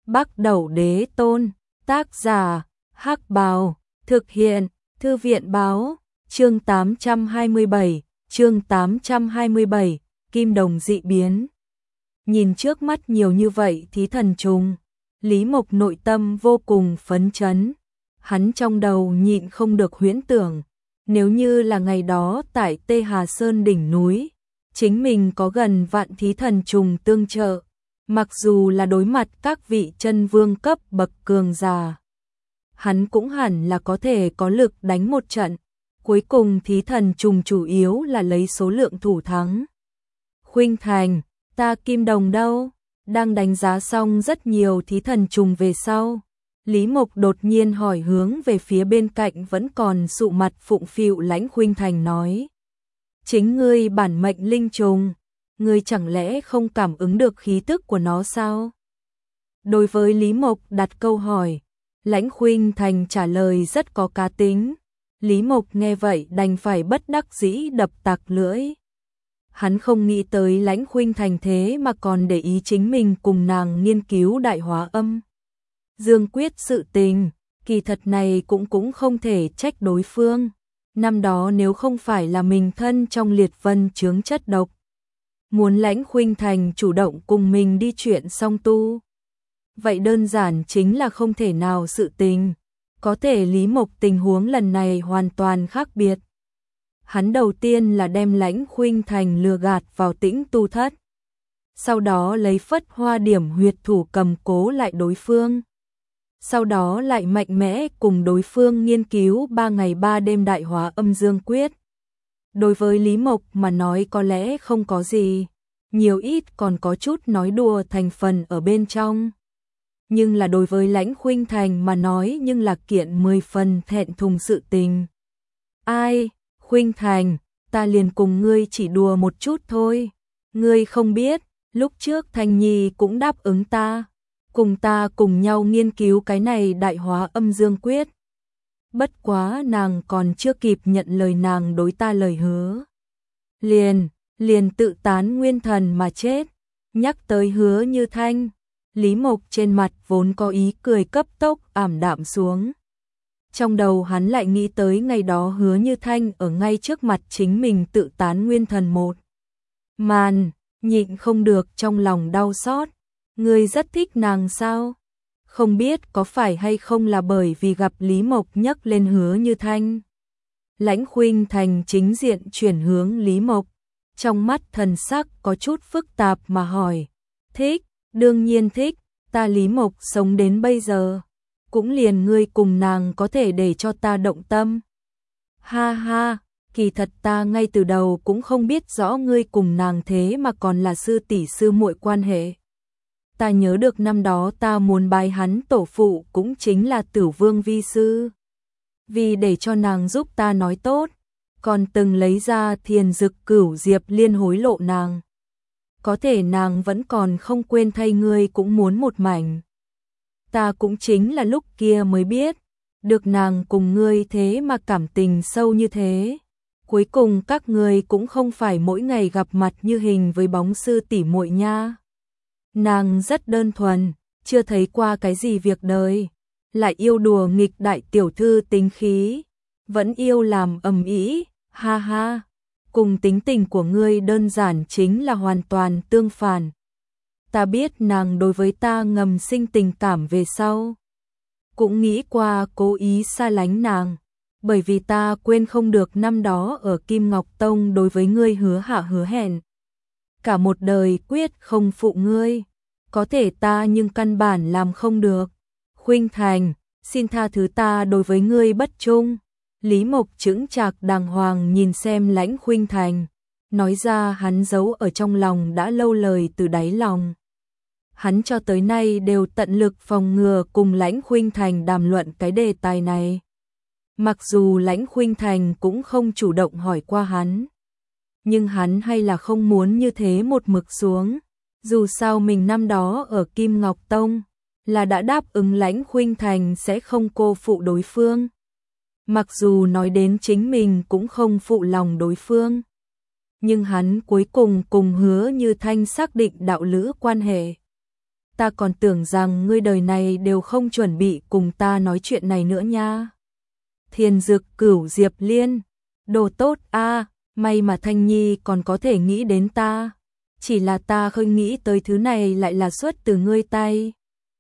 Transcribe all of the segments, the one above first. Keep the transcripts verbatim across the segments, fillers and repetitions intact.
Bắc Đẩu Đế Tôn, tác giả, Hắc Bào, thực hiện, Thư viện báo, chương tám trăm hai mươi bảy, chương tám trăm hai mươi bảy, Kim Đồng dị biến. Nhìn trước mắt nhiều như vậy thí thần trùng, Lý Mộc nội tâm vô cùng phấn chấn. Hắn trong đầu nhịn không được huyễn tưởng, nếu như là ngày đó tại Tê Hà Sơn đỉnh núi, chính mình có gần vạn thí thần trùng tương trợ, mặc dù là đối mặt các vị chân vương cấp bậc cường giả, hắn cũng hẳn là có thể có lực đánh một trận. Cuối cùng thí thần trùng chủ yếu là lấy số lượng thủ thắng. Khuynh Thành, ta Kim Đồng đâu? Đang đánh giá xong rất nhiều thí thần trùng về sau, Lý Mộc đột nhiên hỏi hướng về phía bên cạnh vẫn còn sụ mặt phụng phịu Lãnh Khuynh Thành nói: chính ngươi bản mệnh linh trùng, ngươi chẳng lẽ không cảm ứng được khí tức của nó sao? Đối với Lý Mộc đặt câu hỏi, Lãnh Khuynh Thành trả lời rất có cá tính. Lý Mộc nghe vậy đành phải bất đắc dĩ đập tặc lưỡi. Hắn không nghĩ tới Lãnh Khuynh Thành thế mà còn để ý chính mình cùng nàng nghiên cứu đại hóa âm dương quyết sự tình, kỳ thật này cũng cũng không thể trách đối phương. Năm đó nếu không phải là mình thân trong liệt vân chướng chất độc, muốn Lãnh Khuynh Thành chủ động cùng mình đi chuyện song tu, vậy đơn giản chính là không thể nào sự tình. Có thể Lý Mộc tình huống lần này hoàn toàn khác biệt. Hắn đầu tiên là đem Lãnh Khuynh Thành lừa gạt vào Tĩnh tu thất, sau đó lấy phất hoa điểm huyệt thủ cầm cố lại đối phương, sau đó lại mạnh mẽ cùng đối phương nghiên cứu ba ngày ba đêm đại hóa âm dương quyết. Đối với Lý Mộc mà nói có lẽ không có gì, nhiều ít còn có chút nói đùa thành phần ở bên trong. Nhưng là đối với Lãnh Khuynh Thành mà nói nhưng là kiện mười phần thẹn thùng sự tình. Ai, Khuynh Thành, ta liền cùng ngươi chỉ đùa một chút thôi. Ngươi không biết, lúc trước Thành Nhi cũng đáp ứng ta, cùng ta cùng nhau nghiên cứu cái này đại hóa âm dương quyết. Bất quá nàng còn chưa kịp nhận lời nàng đối ta lời hứa, liền, liền tự tán nguyên thần mà chết. Nhắc tới Hứa Như Thanh, Lý Mộc trên mặt vốn có ý cười cấp tốc ảm đạm xuống. Trong đầu hắn lại nghĩ tới ngày đó Hứa Như Thanh ở ngay trước mặt chính mình tự tán nguyên thần một màn, nhịn không được trong lòng đau xót. Ngươi rất thích nàng sao? Không biết có phải hay không là bởi vì gặp Lý Mộc nhắc lên Hứa Như Thanh. Lãnh Khuynh Thành chính diện chuyển hướng Lý Mộc, trong mắt thần sắc có chút phức tạp mà hỏi: thích? Đương nhiên thích, ta Lý Mộc sống đến bây giờ, cũng liền ngươi cùng nàng có thể để cho ta động tâm. Ha ha, kỳ thật ta ngay từ đầu cũng không biết rõ ngươi cùng nàng thế mà còn là sư tỷ sư muội quan hệ. Ta nhớ được năm đó ta muốn bái hắn tổ phụ cũng chính là Tử Vương vi sư. Vì để cho nàng giúp ta nói tốt, còn từng lấy ra Thiền Dực Cửu Diệp Liên hối lộ nàng. Có thể nàng vẫn còn không quên thay ngươi cũng muốn một mảnh. Ta cũng chính là lúc kia mới biết, được nàng cùng ngươi thế mà cảm tình sâu như thế. Cuối cùng các ngươi cũng không phải mỗi ngày gặp mặt như hình với bóng sư tỷ muội nha. Nàng rất đơn thuần, chưa thấy qua cái gì việc đời, lại yêu đùa nghịch đại tiểu thư tính khí, vẫn yêu làm ầm ĩ, ha ha. Cùng tính tình của ngươi đơn giản chính là hoàn toàn tương phản. Ta biết nàng đối với ta ngầm sinh tình cảm về sau, cũng nghĩ qua cố ý xa lánh nàng, bởi vì ta quên không được năm đó ở Kim Ngọc Tông đối với ngươi hứa hạ hứa hẹn. Cả một đời quyết không phụ ngươi, có thể ta nhưng căn bản làm không được. Khuynh Thành, xin tha thứ ta đối với ngươi bất trung. Lý Mộc chững chạc đàng hoàng nhìn xem Lãnh Khuynh Thành, nói ra hắn giấu ở trong lòng đã lâu lời từ đáy lòng. Hắn cho tới nay đều tận lực phòng ngừa cùng Lãnh Khuynh Thành đàm luận cái đề tài này. Mặc dù Lãnh Khuynh Thành cũng không chủ động hỏi qua hắn, nhưng hắn hay là không muốn như thế một mực xuống. Dù sao mình năm đó ở Kim Ngọc Tông là đã đáp ứng Lãnh Khuynh Thành sẽ không cô phụ đối phương. Mặc dù nói đến chính mình cũng không phụ lòng đối phương, nhưng hắn cuối cùng cùng Hứa Như Thanh xác định đạo lữ quan hệ. ta còn tưởng rằng ngươi đời này đều không chuẩn bị cùng ta nói chuyện này nữa nha. Thiền Dực Cửu Diệp Liên, đồ tốt a, may mà Thanh Nhi còn có thể nghĩ đến ta, chỉ là ta không nghĩ tới thứ này lại là xuất từ ngươi tay.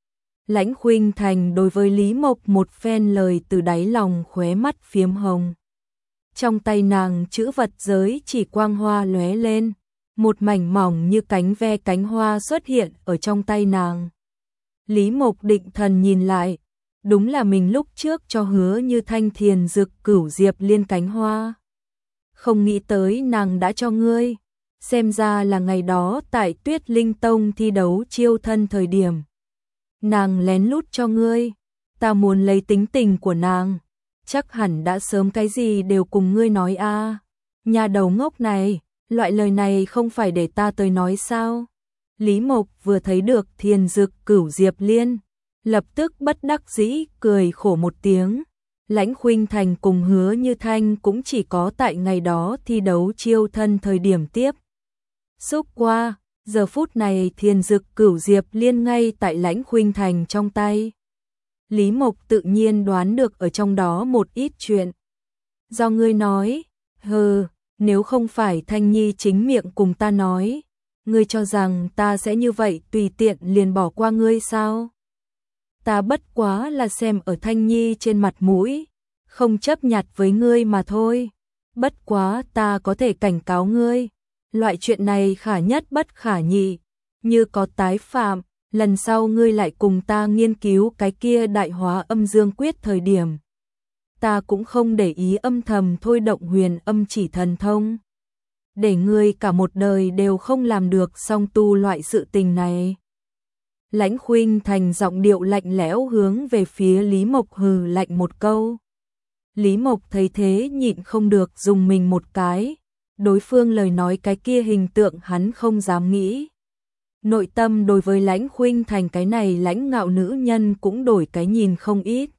Lãnh Khuynh Thành đối với Lý Mộc một phen lời từ đáy lòng, khóe mắt phiếm hồng. Trong tay nàng chữ vật giới chỉ quang hoa lóe lên, một mảnh mỏng như cánh ve cánh hoa xuất hiện ở trong tay nàng. Lý Mộc định thần nhìn lại, đúng là mình lúc trước cho Hứa Như Thanh Thiền Dực Cửu Diệp Liên cánh hoa. Không nghĩ tới nàng đã cho ngươi, xem ra là ngày đó tại Tuyết Linh Tông thi đấu chiêu thân thời điểm. Nàng lén lút cho ngươi, ta muốn lấy tính tình của nàng, chắc hẳn đã sớm cái gì đều cùng ngươi nói a. À. Nhà đầu ngốc này, loại lời này không phải để ta tới nói sao? Lý Mộc vừa thấy được Thiền Dực Cửu Diệp Liên, lập tức bất đắc dĩ cười khổ một tiếng. Lãnh Khuynh Thành cùng Hứa Như Thanh cũng chỉ có tại ngày đó thi đấu chiêu thân thời điểm tiếp xúc qua, giờ phút này Thiền Dực Cửu Diệp Liên ngay tại Lãnh Khuynh Thành trong tay. Lý Mộc tự nhiên đoán được ở trong đó một ít chuyện. Do ngươi nói, hừ, nếu không phải Thanh Nhi chính miệng cùng ta nói, ngươi cho rằng ta sẽ như vậy tùy tiện liền bỏ qua ngươi sao? Ta bất quá là xem ở Thanh Nhi trên mặt mũi, không chấp nhặt với ngươi mà thôi. Bất quá ta có thể cảnh cáo ngươi, loại chuyện này khả nhất bất khả nhị, như có tái phạm, lần sau ngươi lại cùng ta nghiên cứu cái kia Đại Hóa Âm Dương Quyết thời điểm, ta cũng không để ý âm thầm thôi động Huyền Âm Chỉ Thần Thông, để ngươi cả một đời đều không làm được song tu loại sự tình này. Lãnh Khuynh Thành giọng điệu lạnh lẽo hướng về phía Lý Mộc hừ lạnh một câu. Lý Mộc thấy thế nhịn không được dùng mình một cái, đối phương lời nói cái kia hình tượng hắn không dám nghĩ. Nội tâm đối với Lãnh Khuynh Thành cái này lãnh ngạo nữ nhân cũng đổi cái nhìn không ít.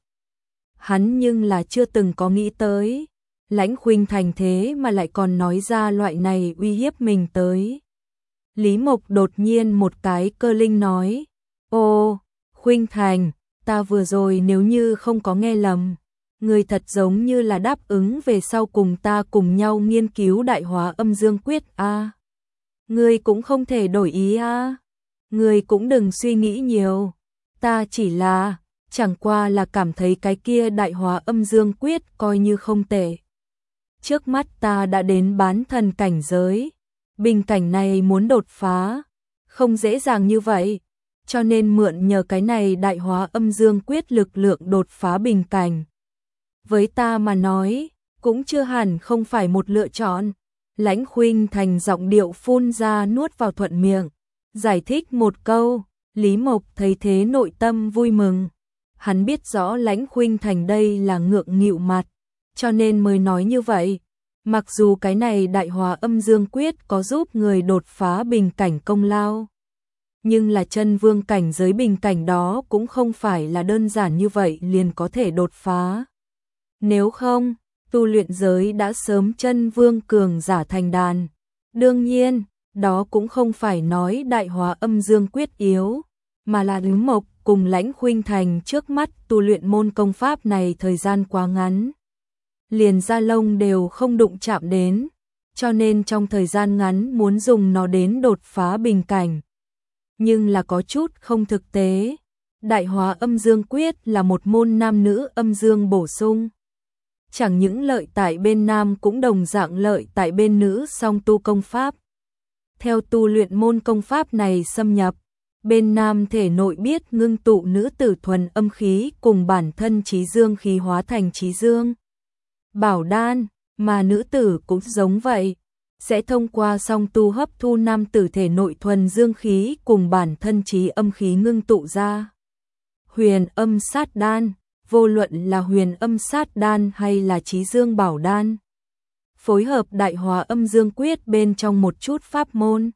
Hắn nhưng là chưa từng có nghĩ tới, Lãnh Khuynh Thành thế mà lại còn nói ra loại này uy hiếp mình tới. Lý Mộc đột nhiên một cái cơ linh nói, ô, Khuynh Thành, ta vừa rồi nếu như không có nghe lầm, ngươi thật giống như là đáp ứng về sau cùng ta cùng nhau nghiên cứu Đại Hóa Âm Dương Quyết a. À. Ngươi cũng không thể đổi ý a. À. Ngươi cũng đừng suy nghĩ nhiều, ta chỉ là, chẳng qua là cảm thấy cái kia Đại Hóa Âm Dương Quyết coi như không tệ. Trước mắt ta đã đến bán thần cảnh giới, bình cảnh này muốn đột phá, không dễ dàng như vậy, cho nên mượn nhờ cái này Đại Hóa Âm Dương Quyết lực lượng đột phá bình cảnh. Với ta mà nói, cũng chưa hẳn không phải một lựa chọn. Lãnh Khuynh Thành giọng điệu phun ra nuốt vào thuận miệng, giải thích một câu. Lý Mộc thấy thế nội tâm vui mừng. Hắn biết rõ Lãnh Khuynh Thành đây là ngượng nghịu mặt, cho nên mới nói như vậy. Mặc dù cái này Đại Hóa Âm Dương Quyết có giúp người đột phá bình cảnh công lao, nhưng là chân vương cảnh giới bình cảnh đó cũng không phải là đơn giản như vậy liền có thể đột phá. Nếu không, tu luyện giới đã sớm chân vương cường giả thành đàn. Đương nhiên, đó cũng không phải nói Đại Hóa Âm Dương Quyết yếu, mà là Lý Mộc cùng Lãnh Khuynh Thành trước mắt tu luyện môn công pháp này thời gian quá ngắn, liền da lông đều không đụng chạm đến, cho nên trong thời gian ngắn muốn dùng nó đến đột phá bình cảnh. Nhưng là có chút không thực tế. Đại Hóa Âm Dương Quyết là một môn nam nữ âm dương bổ sung. Chẳng những lợi tại bên nam cũng đồng dạng lợi tại bên nữ song tu công pháp. Theo tu luyện môn công pháp này xâm nhập, bên nam thể nội biết ngưng tụ nữ tử thuần âm khí cùng bản thân trí dương khí hóa thành trí dương bảo đan, mà nữ tử cũng giống vậy, sẽ thông qua song tu hấp thu nam tử thể nội thuần dương khí cùng bản thân trí âm khí ngưng tụ ra huyền âm sát đan. Vô luận là huyền âm sát đan hay là trí dương bảo đan, phối hợp Đại Hóa Âm Dương Quyết bên trong một chút pháp môn,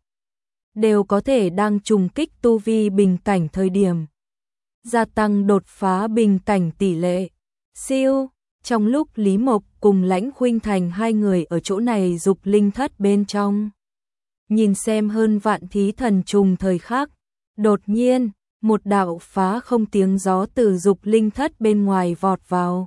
đều có thể đang trùng kích tu vi bình cảnh thời điểm, gia tăng đột phá bình cảnh tỷ lệ. Siêu, trong lúc Lý Mộc cùng Lãnh Khuynh Thành hai người ở chỗ này dục linh thất bên trong, nhìn xem hơn vạn thí thần trùng thời khắc, đột nhiên, một đạo phá không tiếng gió từ dục linh thất bên ngoài vọt vào.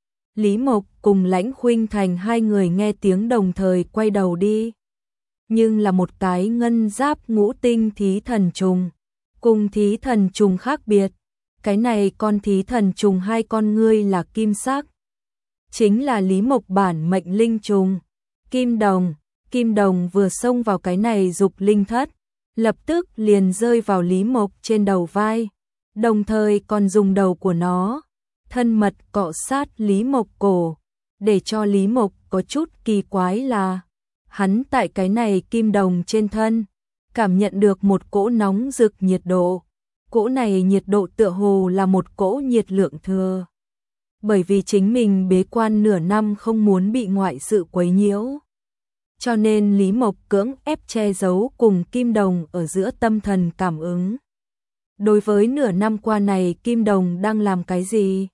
Lý Mộc cùng Lãnh Khuynh Thành hai người nghe tiếng đồng thời quay đầu đi. Nhưng là một cái ngân giáp ngũ tinh thí thần trùng. Cùng thí thần trùng khác biệt. Cái này con thí thần trùng hai con ngươi là kim sắc. Chính là Lý Mộc bản mệnh linh trùng. Kim đồng. Kim đồng vừa xông vào cái này dục linh thất. Lập tức liền rơi vào Lý Mộc trên đầu vai. Đồng thời còn dùng đầu của nó thân mật cọ sát Lý Mộc cổ. Để cho Lý Mộc có chút kỳ quái là hắn tại cái này kim đồng trên thân cảm nhận được một cỗ nóng rực nhiệt độ. Cỗ này nhiệt độ tựa hồ là một cỗ nhiệt lượng thừa. Bởi vì chính mình bế quan nửa năm không muốn bị ngoại sự quấy nhiễu. Cho nên Lý Mộc cưỡng ép che giấu cùng kim đồng ở giữa tâm thần cảm ứng. Đối với nửa năm qua này kim đồng đang làm cái gì?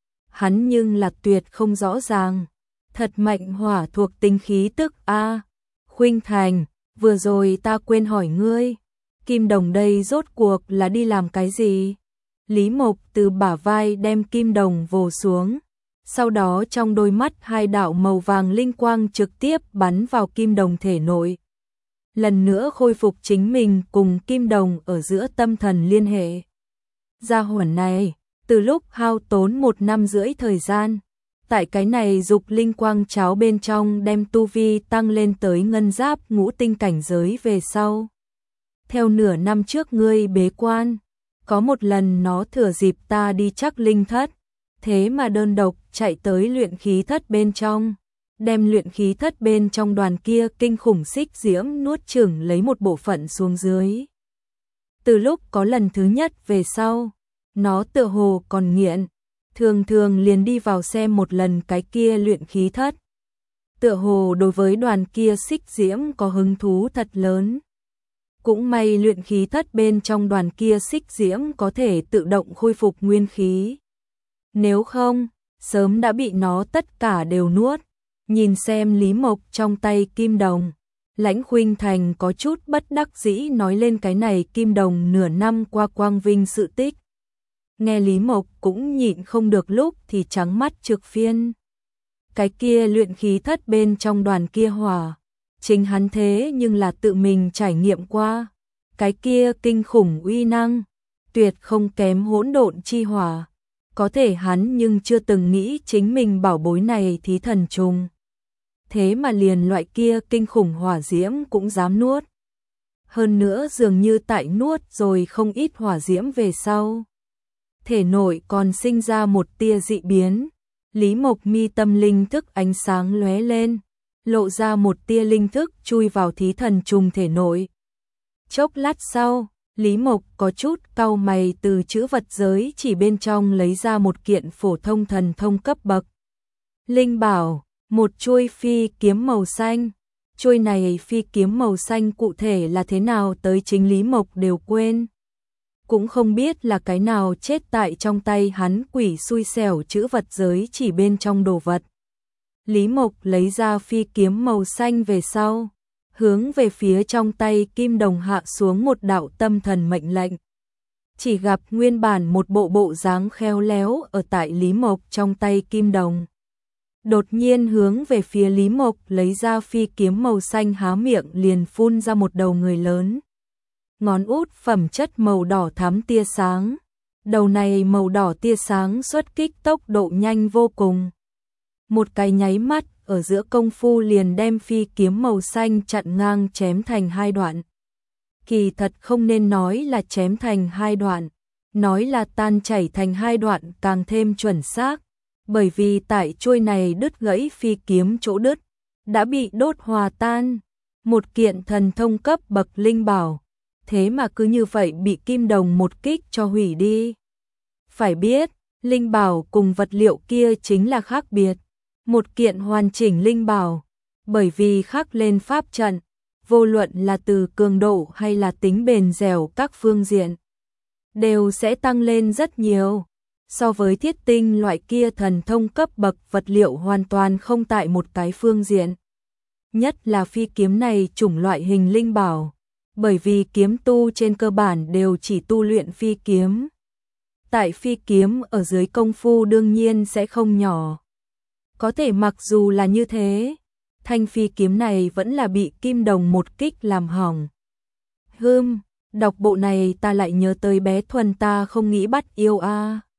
Hắn nhưng là tuyệt không rõ ràng. Thật mạnh hỏa thuộc tính khí tức a. Khuynh Thành, vừa rồi ta quên hỏi ngươi, kim đồng đây rốt cuộc là đi làm cái gì? Lý Mộc từ bả vai đem kim đồng vồ xuống, sau đó trong đôi mắt hai đạo màu vàng linh quang trực tiếp bắn vào kim đồng thể nội. Lần nữa khôi phục chính mình cùng kim đồng ở giữa tâm thần liên hệ. Gia hỏa này, từ lúc hao tốn một năm rưỡi thời gian, tại cái này dục linh quang cháo bên trong đem tu vi tăng lên tới ngân giáp ngũ tinh cảnh giới về sau. Theo nửa năm trước ngươi bế quan, có một lần nó thừa dịp ta đi chắc linh thất, thế mà đơn độc chạy tới luyện khí thất bên trong, đem luyện khí thất bên trong đoàn kia kinh khủng xích diễm nuốt chửng lấy một bộ phận xuống dưới. Từ lúc có lần thứ nhất về sau, nó tựa hồ còn nghiện, thường thường liền đi vào xem một lần cái kia luyện khí thất. Tựa hồ đối với đoàn kia xích diễm có hứng thú thật lớn. Cũng may luyện khí thất bên trong đoàn kia xích diễm có thể tự động khôi phục nguyên khí. Nếu không, sớm đã bị nó tất cả đều nuốt. Nhìn xem Lý Mộc trong tay kim đồng, Lãnh Khuynh Thành có chút bất đắc dĩ nói lên cái này kim đồng nửa năm qua quang vinh sự tích. Nghe Lý Mộc cũng nhịn không được lúc thì trắng mắt trực phiên. Cái kia luyện khí thất bên trong đoàn kia hỏa, chính hắn thế nhưng là tự mình trải nghiệm qua. Cái kia kinh khủng uy năng, tuyệt không kém hỗn độn chi hỏa. Có thể hắn nhưng chưa từng nghĩ chính mình bảo bối này thí thần trùng. Thế mà liền loại kia kinh khủng hỏa diễm cũng dám nuốt. Hơn nữa dường như tại nuốt rồi không ít hỏa diễm về sau. Thể nội còn sinh ra một tia dị biến. Lý Mộc mi tâm linh thức ánh sáng lóe lên, lộ ra một tia linh thức chui vào thí thần trùng thể nội. Chốc lát sau, Lý Mộc có chút cau mày từ chữ vật giới chỉ bên trong lấy ra một kiện phổ thông thần thông cấp bậc. Linh bảo, một chuôi phi kiếm màu xanh. Chuôi này phi kiếm màu xanh cụ thể là thế nào tới chính Lý Mộc đều quên. Cũng không biết là cái nào chết tại trong tay hắn quỷ xui xẻo chữ vật giới chỉ bên trong đồ vật. Lý Mộc lấy ra phi kiếm màu xanh về sau, hướng về phía trong tay kim đồng hạ xuống một đạo tâm thần mệnh lệnh. Chỉ gặp nguyên bản một bộ bộ dáng khéo léo ở tại Lý Mộc trong tay kim đồng. Đột nhiên hướng về phía Lý Mộc lấy ra phi kiếm màu xanh há miệng liền phun ra một đầu người lớn. Ngón út phẩm chất màu đỏ thắm tia sáng. Đầu này màu đỏ tia sáng xuất kích tốc độ nhanh vô cùng. Một cái nháy mắt ở giữa công phu liền đem phi kiếm màu xanh chặn ngang chém thành hai đoạn. Kỳ thật không nên nói là chém thành hai đoạn, nói là tan chảy thành hai đoạn càng thêm chuẩn xác, bởi vì tại chuôi này đứt gãy phi kiếm chỗ đứt, đã bị đốt hòa tan. Một kiện thần thông cấp bậc linh bảo, thế mà cứ như vậy bị kim đồng một kích cho hủy đi. Phải biết, linh bảo cùng vật liệu kia chính là khác biệt. Một kiện hoàn chỉnh linh bảo, bởi vì khắc lên pháp trận, vô luận là từ cường độ hay là tính bền dẻo các phương diện, đều sẽ tăng lên rất nhiều. So với thiết tinh loại kia thần thông cấp bậc vật liệu hoàn toàn không tại một cái phương diện. Nhất là phi kiếm này chủng loại hình linh bảo, bởi vì kiếm tu trên cơ bản đều chỉ tu luyện phi kiếm. Tại phi kiếm ở dưới công phu đương nhiên sẽ không nhỏ. Có thể mặc dù là như thế, thanh phi kiếm này vẫn là bị Kim Đồng một kích làm hỏng. Hưm, đọc bộ này ta lại nhớ tới bé Thuần ta không nghĩ bắt yêu a.